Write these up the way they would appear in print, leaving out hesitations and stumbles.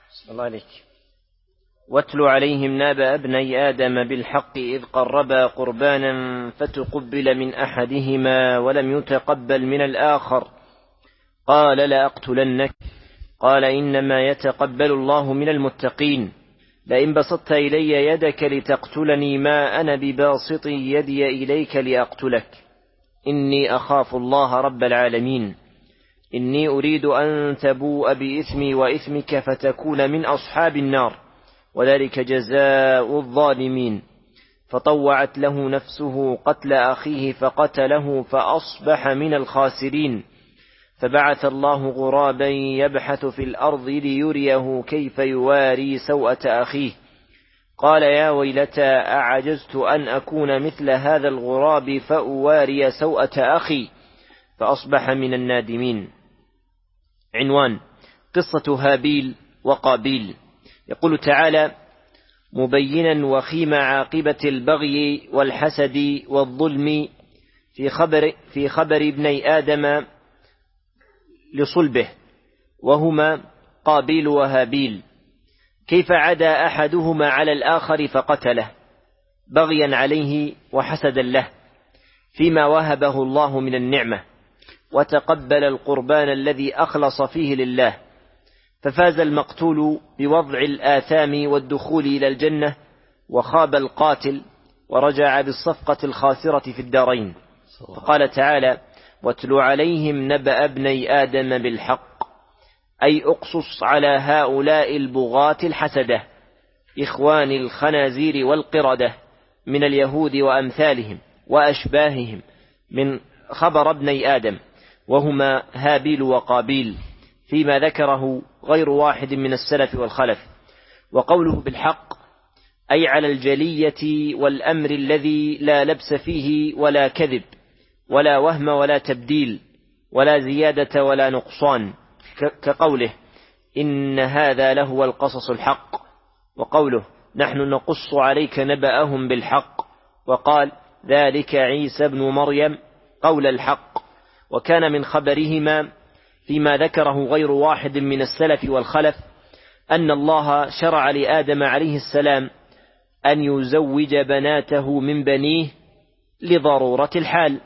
بسم الله عليك. واتل عليهم نبأ ابني آدم بالحق إذ قربا قربانا فتقبل من أحدهما ولم يتقبل من الآخر قال لأقتلنك قال إنما يتقبل الله من المتقين لئن بسطت إلي يدك لتقتلني ما أنا بباسط يدي إليك لأقتلك إني أخاف الله رب العالمين إني أريد أن تبوء بإثمي وإثمك فتكون من أصحاب النار وذلك جزاء الظالمين. فطوعت له نفسه قتل أخيه فقتله فأصبح من الخاسرين. فبعث الله غرابا يبحث في الأرض ليريه كيف يواري سوءة أخيه قال يا ويلتى أعجزت أن أكون مثل هذا الغراب فأواري سوءة أخي فأصبح من النادمين. عنوان: قصة هابيل وقابيل. يقول تعالى مبينا وخيم عاقبة البغي والحسد والظلم في خبر ابني آدم لصلبه وهما قابيل وهابيل، كيف عدا أحدهما على الآخر فقتله بغيا عليه وحسدا له فيما وهبه الله من النعمة، وتقبل القربان الذي أخلص فيه لله، ففاز المقتول بوضع الآثام والدخول إلى الجنة، وخاب القاتل ورجع بالصفقة الخاسرة في الدارين. فقال تعالى واتل عليهم نبأ ابني آدم بالحق، أي أقصص على هؤلاء البغاة الحسدة إخوان الخنازير والقردة من اليهود وأمثالهم وأشباههم من خبر ابني آدم وهما هابيل وقابيل فيما ذكره غير واحد من السلف والخلف. وقوله بالحق أي على الجلية والأمر الذي لا لبس فيه ولا كذب ولا وهم ولا تبديل ولا زيادة ولا نقصان، كقوله إن هذا لهو القصص الحق، وقوله نحن نقص عليك نبأهم بالحق، وقال ذلك عيسى ابن مريم قول الحق. وكان من خبرهما فيما ذكره غير واحد من السلف والخلف أن الله شرع لآدم عليه السلام أن يزوج بناته من بنيه لضرورة الحال،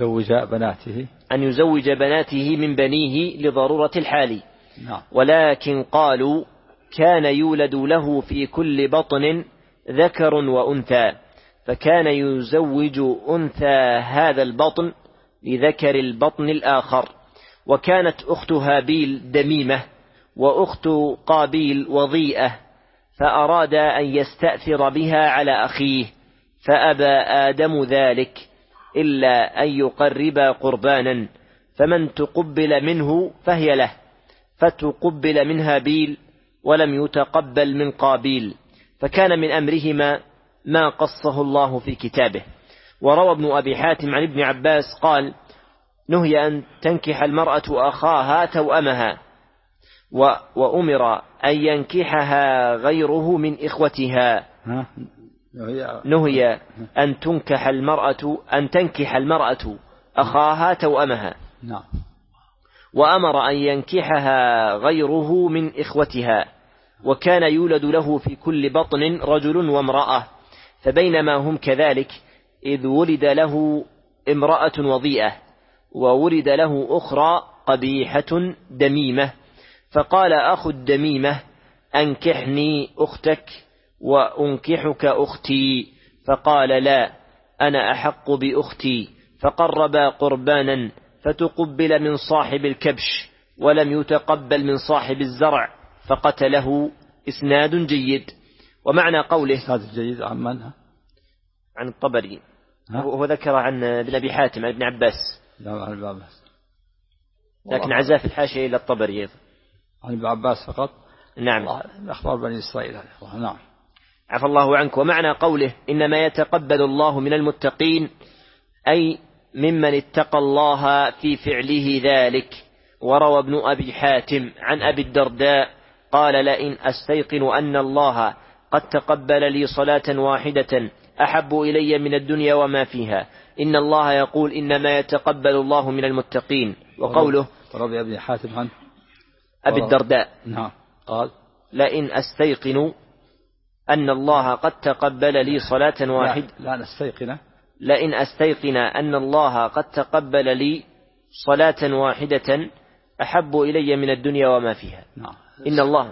أن يزوج بناته من بنيه لضرورة الحال. ولكن قالوا كان يولد له في كل بطن ذكر وأنثى، فكان يزوج أنثى هذا البطن لذكر البطن الآخر. وكانت أخت هابيل دميمة وأخت قابيل وضيئة، فأراد أن يستأثر بها على أخيه فأبى آدم ذلك إلا أن يقربا قربانا، فمن تقبل منه فهي له، فتقبل من هابيل ولم يتقبل من قابيل، فكان من أمرهما ما قصه الله في كتابه. وروى ابن أبي حاتم عن ابن عباس قال نهي أن تنكح المرأة أخاها توأمها، وأمر أن ينكحها غيره من إخوتها. نهي أن تنكح المرأة أخاها توأمها، وأمر أن ينكحها غيره من إخوتها. وكان يولد له في كل بطن رجل وامرأة، فبينما هم كذلك إذ ولد له امرأة وضيئة، وولد له أخرى قبيحة دميمة، فقال أخو الدميمة أنكحني أختك وأنكحك أختي، فقال لا أنا أحق بأختي، فقربا قربانا فتقبل من صاحب الكبش ولم يتقبل من صاحب الزرع فقتله. إسناد جيد. ومعنى قوله جيد عن من؟ عن الطبري، هو ذكر عن ابن أبي حاتم عن ابن عباس، لكن عزاه في الحاشية إلى الطبري عن ابن عباس فقط. نعم، أخبار بني إسرائيل. نعم، عفى الله عنك. ومعنى قوله إنما يتقبل الله من المتقين أي ممن اتقى الله في فعله ذلك. وروى ابن أبي حاتم عن أبي الدرداء قال لئن أستيقن أن الله قد تقبل لي صلاة واحدة أحب إلي من الدنيا وما فيها. إن الله يقول إنما يتقبل الله من المتقين. وقوله رضي ابن حاتم عن أبي الدرداء نعم قال لئن أستيقن أن الله قد تقبل لي صلاة واحدة لا نستيقن لئن أستيقن أن الله قد تقبل لي صلاة واحدة أحب إلي من الدنيا وما فيها. نعم. إن الله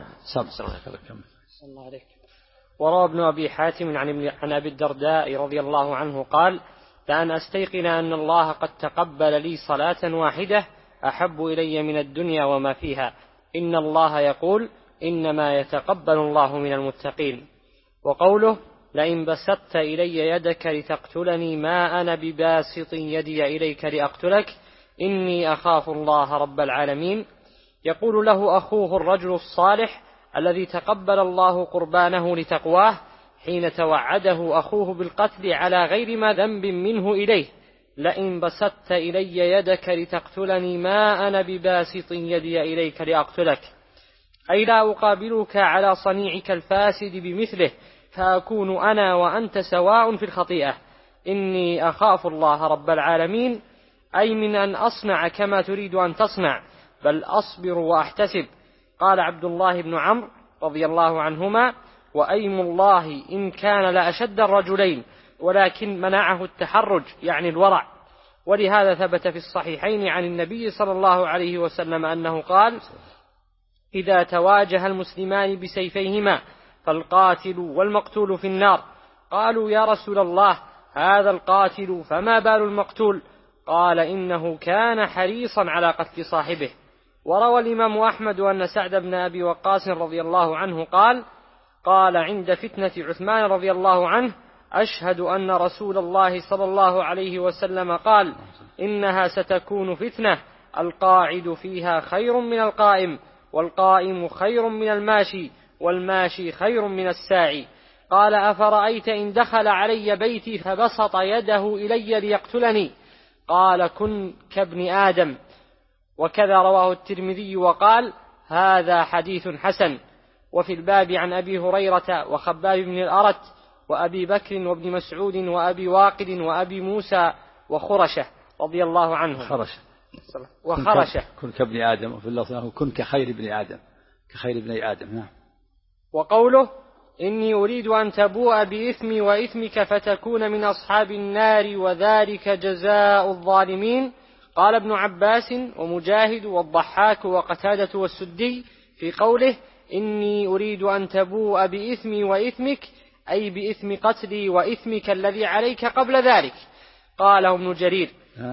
الله عليك. وروى ابن أبي حاتم عن أبي الدرداء رضي الله عنه قال: لأن أستيقن أن الله قد تقبل لي صلاة واحدة أحب إلي من الدنيا وما فيها. إن الله يقول: إنما يتقبل الله من المتقين. وقوله: لئن بسطت إلي يدك لتقتلني ما أنا بباسط يدي إليك لأقتلك إني أخاف الله رب العالمين. يقول له أخوه الرجل الصالح الذي تقبل الله قربانه لتقواه حين توعده أخوه بالقتل على غير ما ذنب منه إليه: لئن بسطت إلي يدك لتقتلني ما أنا بباسط يدي إليك لأقتلك، أي لا أقابلك على صنيعك الفاسد بمثله فأكون أنا وأنت سواء في الخطيئة. إني أخاف الله رب العالمين، أي من أن أصنع كما تريد أن تصنع، بل أصبر وأحتسب. قال عبد الله بن عمرو رضي الله عنهما: وأيم الله إن كان لأشد الرجلين، ولكن منعه التحرج يعني الورع. ولهذا ثبت في الصحيحين عن النبي صلى الله عليه وسلم أنه قال: إذا تواجه المسلمان بسيفيهما فالقاتل والمقتول في النار. قالوا: يا رسول الله، هذا القاتل فما بال المقتول؟ قال: إنه كان حريصا على قتل صاحبه. وروى الإمام أحمد أن سعد بن أبي وقاص رضي الله عنه قال عند فتنة عثمان رضي الله عنه: أشهد أن رسول الله صلى الله عليه وسلم قال: إنها ستكون فتنة القاعد فيها خير من القائم، والقائم خير من الماشي، والماشي خير من الساعي. قال: أفرأيت إن دخل علي بيتي فبسط يده إلي ليقتلني؟ قال: كن كابن آدم. وكذا رواه الترمذي وقال: هذا حديث حسن. وفي الباب عن أبي هريرة وخباب بن الأرت وأبي بكر وابن مسعود وأبي واقد وأبي موسى وخرشة رضي الله عنهم. وخرشة كن كابن آدم، وفي اللفظ كن كخير ابن آدم، كخير ابن آدم. نعم. وقوله: إني أريد أن تبوء بإثمي وإثمك فتكون من أصحاب النار وذلك جزاء الظالمين. قال ابن عباس ومجاهد والضحاك وقتادة والسدي في قوله: إني أريد أن تبوء بإثمي وإثمك، أي بإثم قتلي وإثمك الذي عليك قبل ذلك. قاله ابن جرير: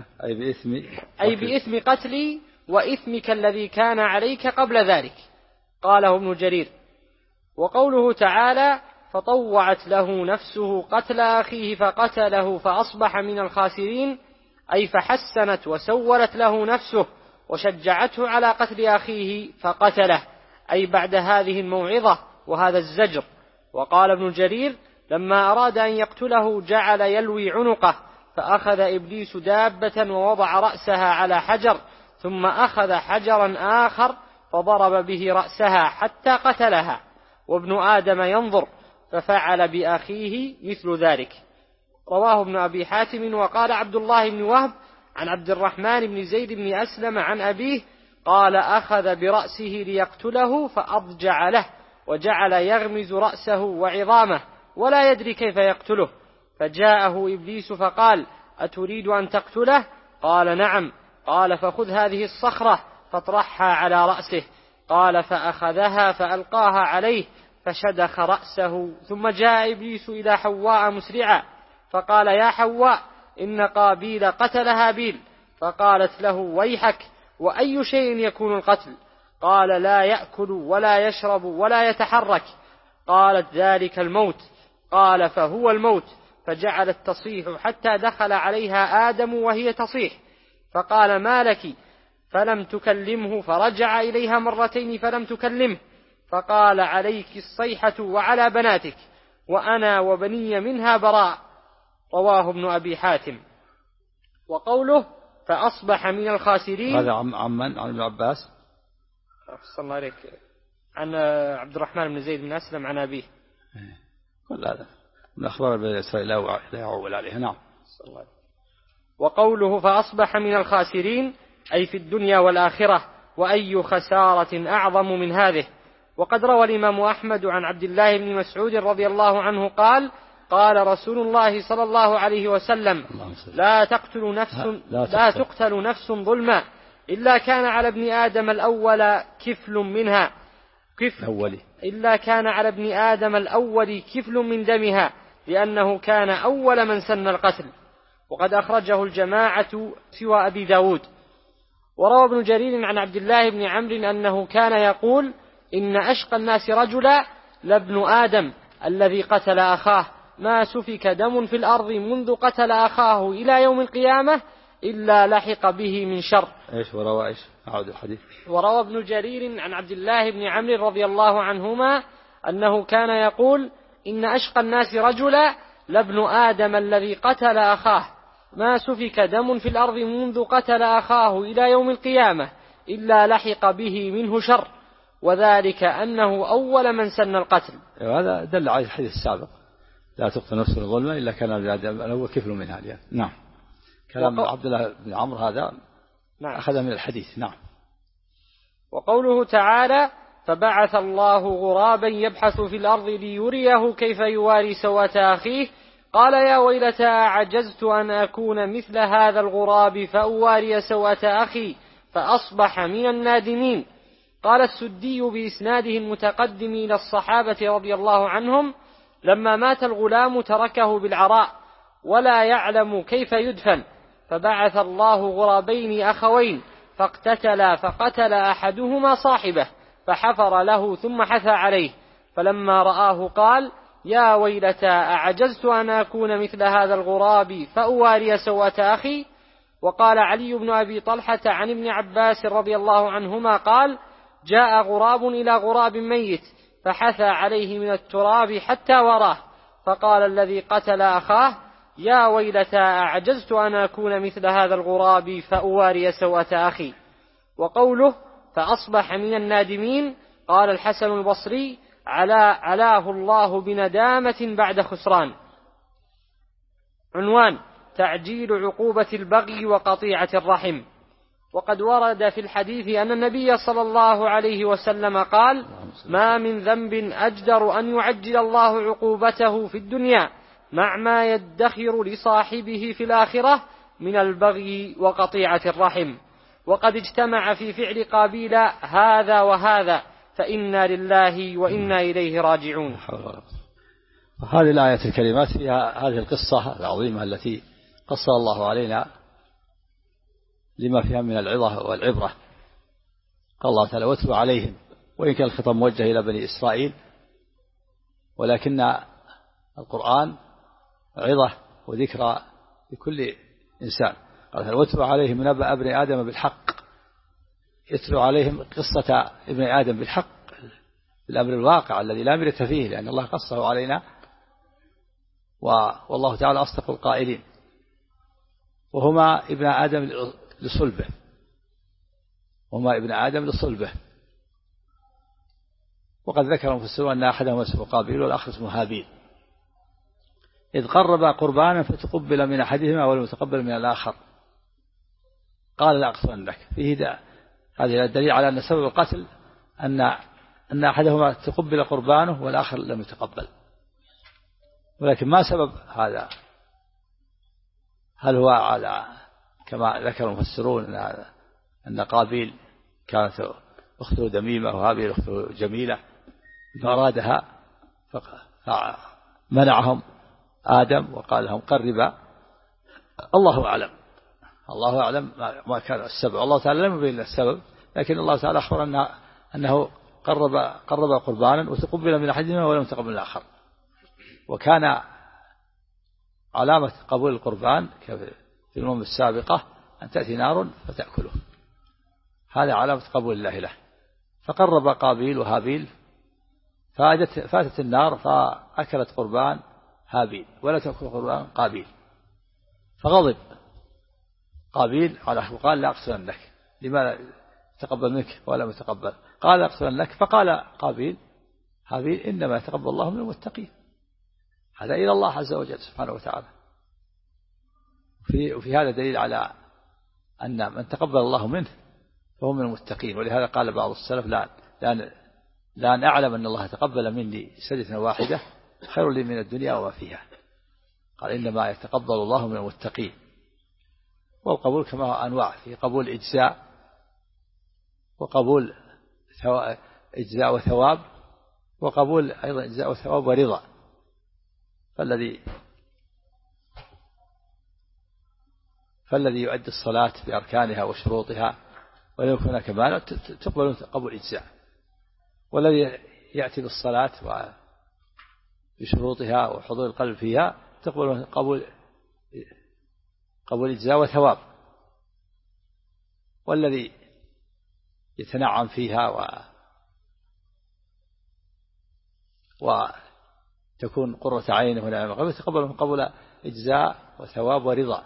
أي بإثم قتلي وإثمك الذي كان عليك قبل ذلك. قاله ابن جرير. وقوله تعالى: فطوعت له نفسه قتل أخيه فقتله فأصبح من الخاسرين، أي فحسنت وسولت له نفسه وشجعته على قتل أخيه فقتله، أي بعد هذه الموعظة وهذا الزجر. وقال ابن جرير: لما أراد أن يقتله جعل يلوي عنقه، فأخذ إبليس دابة ووضع رأسها على حجر، ثم أخذ حجرا آخر فضرب به رأسها حتى قتلها، وابن آدم ينظر، ففعل بأخيه مثل ذلك. رواه ابن أبي حاتم. وقال عبد الله بن وهب عن عبد الرحمن بن زيد بن أسلم عن أبيه قال: أخذ برأسه ليقتله فأضجع له، وجعل يغمز رأسه وعظامه ولا يدري كيف يقتله، فجاءه إبليس فقال: أتريد أن تقتله؟ قال: نعم. قال: فخذ هذه الصخرة فاطرحها على رأسه. قال: فأخذها فألقاها عليه فشدخ رأسه. ثم جاء إبليس إلى حواء مسرعا فقال: يا حواء، إن قابيل قتل هابيل. فقالت له: ويحك، وأي شيء يكون القتل؟ قال: لا يأكل ولا يشرب ولا يتحرك. قالت: ذلك الموت. قال: فهو الموت. فجعلت تصيح حتى دخل عليها آدم وهي تصيح، فقال: ما لك؟ فلم تكلمه، فرجع إليها مرتين فلم تكلمه، فقال: عليك الصيحة وعلى بناتك، وأنا وبني منها براء. رواه ابن أبي حاتم. وقوله: فأصبح من الخاسرين، هذا عن ابن عباس صلى الله عليك، عن عبد الرحمن بن زيد بن أسلم عن أبيه. كل هذا من أخبار بني إسرائيل لا يعول عليها. نعم. وقوله: فأصبح من الخاسرين، أي في الدنيا والآخرة، وأي خسارة أعظم من هذه. وقد روى الإمام أحمد عن عبد الله بن مسعود رضي الله عنه قال قال رسول الله صلى الله عليه وسلم لا تقتل نفس ظلما إلا كان على ابن آدم الأول كفل منها إلا كان على ابن آدم الأول كفل من دمها لأنه كان أول من سن القتل. وقد أخرجه الجماعة سوى أبي داود. وروى ابن جرير عن عبد الله بن عمرو أنه كان يقول إن أشقى الناس رجلا لابن آدم الذي قتل أخاه ما سفك دم في الأرض منذ قتل أخاه إلى يوم القيامة إلا لحق به من شر. أعود الحديث. وروى ابن جرير عن عبد الله بن عمرو رضي الله عنهما أنه كان يقول إن أشقى الناس رجلا لابن آدم الذي قتل أخاه ما سفك دم في الأرض منذ قتل أخاه إلى يوم القيامة إلا لحق به منه شر وذلك أنه أول من سن القتل. هذا دل على الحديث السابق لا تقتل نفس ظلما إلا كان الأول كفل منها. نعم. كلام عبد الله بن عمرو هذا أخذ من الحديث. نعم. وقوله تعالى فبعث الله غرابا يبحث في الأرض ليريه كيف يواري سوءة أخيه قال يا ويلتى عجزت أن أكون مثل هذا الغراب فأواري سوءة أخي فأصبح من النادمين. قال السدي بإسناده المتقدم إلى الصحابة رضي الله عنهم لما مات الغلام تركه بالعراء ولا يعلم كيف يدفن فبعث الله غرابين أخوين فاقتتلا فقتل أحدهما صاحبه فحفر له ثم حثى عليه فلما رآه قال يا ويلتى أعجزت أن أكون مثل هذا الغراب فأواري سوءة أخي. وقال علي بن أبي طلحة عن ابن عباس رضي الله عنهما قال جاء غراب إلى غراب ميت فحثى عليه من التراب حتى وراه فقال الذي قتل أخاه يا ويلتى أعجزت أن أكون مثل هذا الغراب فأواري سوءة أخي. وقوله فأصبح من النادمين قال الحسن البصري علاه الله بندامة بعد خسران. عنوان تعجيل عقوبة البغي وقطيعة الرحم. وقد ورد في الحديث أن النبي صلى الله عليه وسلم قال ما من ذنب أجدر أن يعجل الله عقوبته في الدنيا مع ما يدخر لصاحبه في الآخرة من البغي وقطيعة الرحم. وقد اجتمع في فعل قابيل هذا وهذا فإنا لله وإنا إليه راجعون. هذه الآية الكريمات فيها هذه القصة العظيمة التي قصها الله علينا لما فيها من العظة والعبرة. قال الله تعالى واتلو عليهم وإن كان الخطاب موجه إلى بني إسرائيل ولكن القرآن عظة وذكرى لكل إنسان. قال واتلو عليهم نبأ ابن آدم بالحق يتلو عليهم قصة ابن آدم بالحق بالأمر الواقع الذي لا مرية فيه لأن الله قصه علينا والله تعالى أصدق القائلين وهما ابن آدم لصلبه وقد ذكر المفسرون أن أحدهما اسمه قابيل والآخر اسمه هابيل إذ قربا قربانا فتقبل من أحدهما ولم يتقبل من الآخر قال لأقتلنك. فيه هذا الدليل على أن سبب القتل أن أحدهما تقبل قربانه والآخر لم يتقبل. ولكن ما سبب هذا؟ هل هو على كما ذكر المفسرون أن قابيل كانت أخته دميمة وهابيل أخته جميلة فأرادها فمنعهم آدم وقال لهم قربا. الله أعلم ما كان السبب. الله تعالى لم يبين السبب لكن الله تعالى أخبر أنه قرب قربانا وتقبل من أحدهما ولم تقبل من الآخر. وكان علامة قبول القربان في الأمم السابقة أن تأتي نار فتأكله. هذا علامة قبول الله له. فقرب قابيل وهابيل فاتت النار فأكلت قربان هابيل ولا تأكل قربان قابيل. فغضب قابيل على وقال لا أقتلنك لما تقبل منك ولا متقبل. قال أقتلنك فقال قابيل هابيل إنما يتقبل الله من المتقين. هذا إلى الله عز وجل سبحانه وتعالى. وفي هذا دليل على أن من تقبل الله منه فهو من المتقين. ولهذا قال بعض السلف لأن أعلم أن الله تقبل مني سجدة واحدة خير لي من الدنيا وما فيها. قال إنما يتقبل الله من المتقين. والقبول كما هو أنواع، في قبول إجزاء وقبول إجزاء وثواب، وقبول أيضا إجزاء وثواب ورضا. فالذي يؤدي الصلاة بأركانها وشروطها ولو يكون كمالا تقبل قبول إجزاء، والذي يأتي بالصلاة بشروطها وحضور القلب فيها تقبل قبول إجزاء وثواب. والذي يتنعم فيها وتكون قرة عينه ونعمة تقبل قبول إجزاء وثواب ورضا.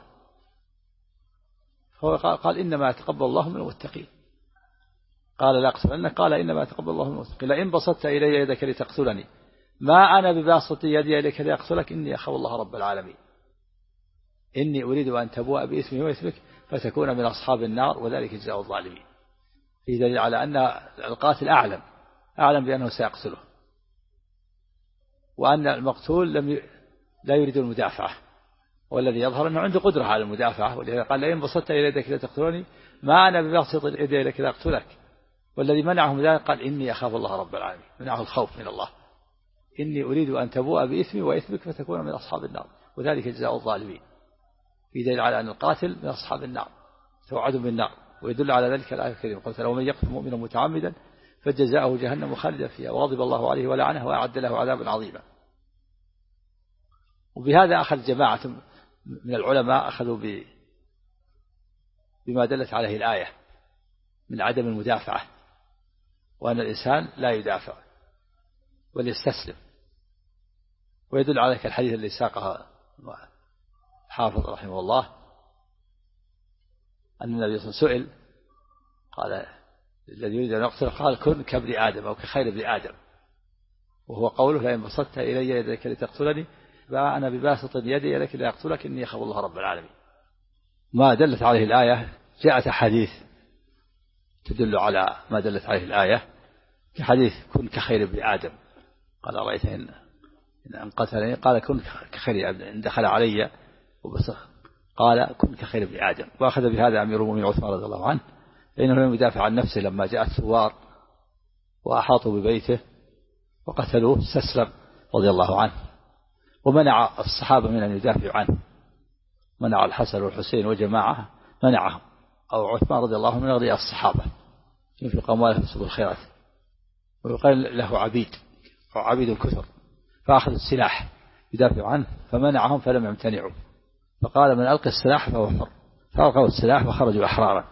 فهو قال إنما يتقبل الله من المتقين. قال لا أقصد أنه قال إنما يتقبل الله من المتقين. لئن بسطت إلي يدك لتقتلني ما أنا بباسط يدي إليك لأقتلك إني أخاف الله رب العالمين. إني أريد أن تبوء بإثمي وإثمك فتكون من أصحاب النار وذلك جزاء الظالمين. في دليل على أن القاتل أعلم بأنه سيقتله، وأن المقتول لا يريد المدافعة، والذي يظهر أنه عنده قدرة على المدافعة. ولذلك قال لئن بسطت إلي يدك لتقتلني ما أنا بباسط يدي إليك لأقتلك. والذي منعه من ذلك قال إني أخاف الله رب العالمين، منعه الخوف من الله. إني أريد أن تبوء بإثمي وإثمك فتكون من أصحاب النار وذلك جزاء الظالمين. في دليل على أن القاتل من أصحاب النار توعد بالنار، ويدل على ذلك الآية الكريمة قال ومن يقتل مؤمنا متعمدا فجزاؤه جهنم خالدا فيها وغضب الله عليه ولعنه وأعد له عذابا عظيما. وبهذا أخذ جماعة من العلماء أخذوا بما دلت عليه الآية من عدم المدافعة، وأن الإنسان لا يدافع بل يستسلم. ويدل على ذلك الحديث الذي ساقه حافظ رحمه الله أن النبي صلى الله عليه وسلم سئل قال الذي يريد أن يقتل قال كن كابن آدم أو كخير ابن آدم، وهو قوله لئن بسطت إلي يدك لتقتلني فأنا بباسط يدي إليك لأقتلك إني أخاف الله رب العالمين. ما دلت عليه الآية جاءت حديث تدل على ما دلت عليه الآية، كحديث كن كخير ابن آدم. قال رأيت إن قتلني قال كن كخير ابن إن دخل علي وبصخ قال كن كخير ابن آدم. وأخذ بهذا أمير المؤمنين عثمان رضي الله عنه لأنه لم يدافع عن نفسه لما جاء الثوار وأحاطوا ببيته وقتلوه استسلم رضي الله عنه، ومنع الصحابة من أن يدافعوا عنه، منع الحسن والحسين وجماعة منعهم، أو عثمان رضي الله عنه من أغنياء الصحابة ينفق أمواله في سبل الخيرات، ويقال له عبيد كثر، فأخذوا السلاح يدافع عنه فمنعهم فلم يمتنعوا، فقال من ألقي السلاح فهو حر، فألقوا السلاح وخرجوا أحرارا.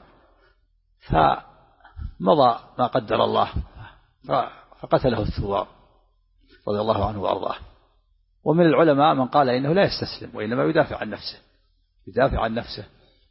فمضى ما قدر الله فقتله الثوار رضي الله عنه وأرضاه. ومن العلماء من قال إنه لا يستسلم وإنما يدافع عن نفسه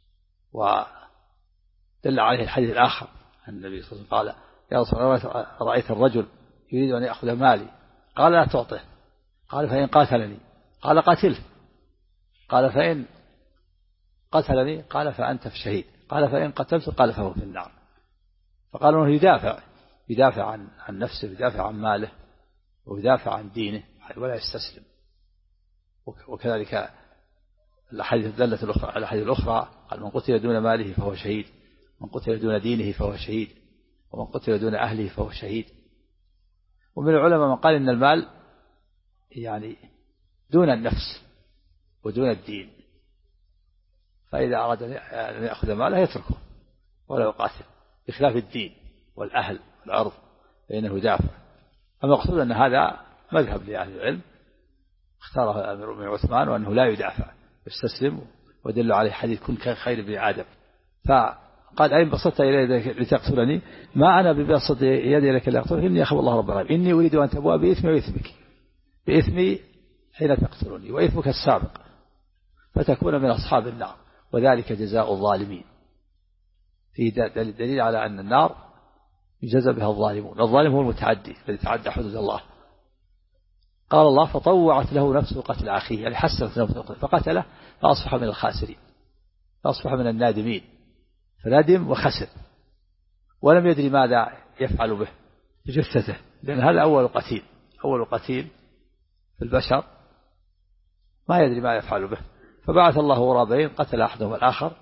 ودل عليه الحديث الآخر أن النبي صلى الله عليه وسلم قال يا رسول الله رأيت الرجل يريد أن يأخذ مالي قال لا تعطه، قال فإن قاتلني قال قاتله، قال فإن قتلني قال فأنت في شهيد، قال فإن قتلت قال فهو في النار. فقالوا أنه يدافع عن نفسه، يدافع عن ماله، ويدافع عن دينه ولا يستسلم. وكذلك الحديث دلت الأخرى على الحديث الأخرى قال من قتل دون ماله فهو شهيد، من قتل دون دينه فهو شهيد، ومن قتل دون أهله فهو شهيد. ومن العلماء من قال إن المال يعني دون النفس ودون الدين، فإذا أراد أن يأخذ ماله يتركه ولا يقاتل، بخلاف الدين والأهل والأرض فإنه يدافع. المقصود أن هذا مذهب لأهل العلم اختاره أمير المؤمنين عثمان، وأنه لا يدافع يستسلم، ودل عليه حديث كن كخير ابن آدم. فقال أين بسطت إلي لتقتلني ما أنا ببسط يدي لك لأقتلك إني أخاف الله رب العالمين، إني أريد أن تبوء بإثمي وإثمك، بإثمي حين تقتلني وإثمك السابق فتكون من أصحاب النار وذلك جزاء الظالمين. في دليل على أن النار يجزى بها الظالمون. الظالم هو المتعدي الذي تعدى حدود الله. قال الله فطوعت له نفسه قتل أخيه، يعني حسنت نفسه فقتله فأصبح من الخاسرين، فأصبح من النادمين، فندم وخسر ولم يدري ماذا يفعل به، جثته، لأن هذا أول قتيل في البشر ما يدري ما يفعل به، فبعث الله غرابين قتل أحدهما الآخر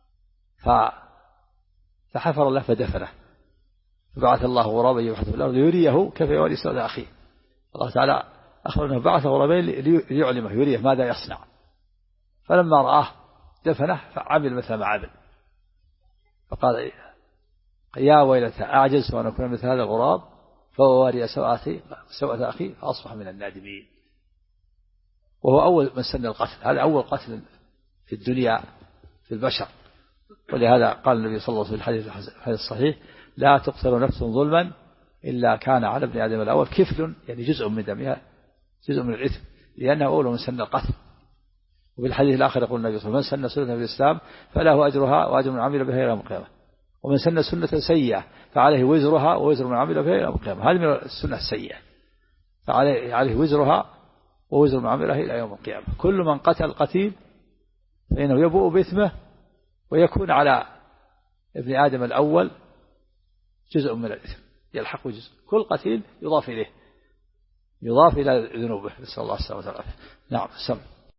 فحفر له فدفنه، فبعث الله غرابا يبحث في الأرض ليريه كيف يواري سوء أخيه. الله تعالى أخبر أنه بعث غرابين ليعلمه يريه ماذا يصنع، فلما رآه دفنه فعمل مثل ما عمل، فقال يا ويلتى أعجزت أن أكون مثل هذا الغراب فواري سوءة أخي فأصبح من النادمين. وهو أول من سن القتل، هذا أول قتل في الدنيا في البشر، ولهذا قال النبي صلى الله عليه وسلم في الحديث الصحيح لا تقتل نفس ظلما إلا كان على ابن آدم الأول كفل، يعني جزء من دمها، جزء من الإثم، لأنه أول من سن القتل. وبالحديث الآخر يقول النبي صلى الله عليه وسلم من سن سنة في الإسلام فله أجرها وأجر من عمل بها إلى يوم القيامة، ومن سن سنة سيئة فعليه وزرها ووزر من عمل بها إلى يوم القيامة. هذه من السنة السيئة، فعليه وزرها ووزر من عمل بها إلى يوم القيامة. كل من قتل قتيل فإنه يبوء بإثمه ويكون على ابن آدم الأول جزء من الإثم، يلحق جزء، كل قتيل يضاف إليه، يضاف إلى ذنوبه، نسأل الله السلامة والعافية. نعم.